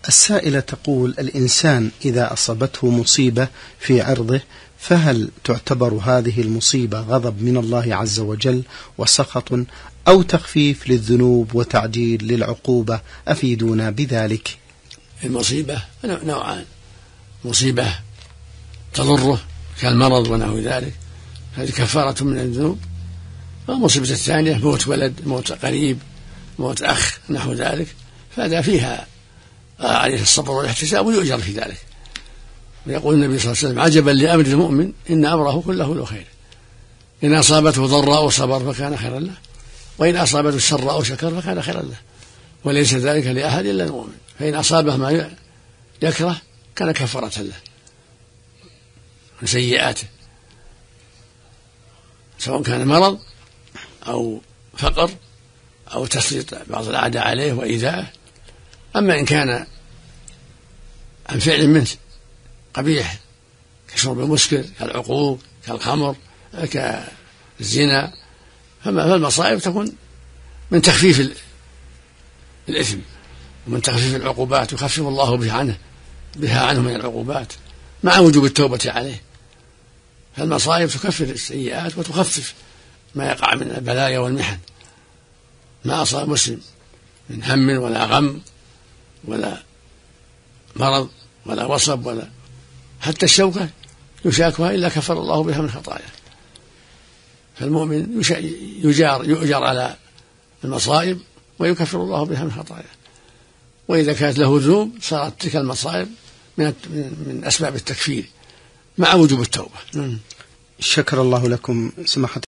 السائلة تقول: الإنسان إذا أصابته مصيبة في عرضه فهل تعتبر هذه المصيبة غضب من الله عز وجل وسخط أو تخفيف للذنوب وتعجيل للعقوبة؟ أفيدونا بذلك. المصيبة نوعان: مصيبة تضره كالمرض ونحو ذلك، هذه كفارة من الذنوب. والمصيبة الثانية موت ولد، موت قريب، موت أخ نحو ذلك، فهذا فيها عليه الصبر والاحتساب ويؤجر في ذلك. ويقول النبي صلى الله عليه وسلم: عجبا لأمر المؤمن إن أمره كله له خير، إن أصابته ضراء صبر فكان خيرا له، وإن أصابته سراء شكر فكان خيرا له، وليس ذلك لأحد إلا المؤمن. فإن أصابه ما يكره كان كفارة له من سيئاته، سواء كان مرض أو فقر أو تسليط بعض الأعداء عليه وإيذاءه. أما إن كان عن فعل منه قبيح كشرب المسكر، كالعقوق، كالخمر، كالزنا، فالمصائب تكون من تخفيف الإثم ومن تخفيف العقوبات، يخفف الله بها عنه من العقوبات مع وجوب التوبة عليه. فالمصائب تكفر السيئات وتخفف ما يقع من البلايا والمحن. ما أصاب مسلم من هم ولا غم ولا مرض ولا وصب ولا حتى الشوكة يشاكها إلا كفر الله بها من خطاياه. فالمؤمن يؤجر على المصائب ويكفر الله بها من خطاياه. وإذا كانت له ذنوب صارت تلك المصائب من أسباب التكفير مع وجوب التوبة. شكر الله لكم سماحة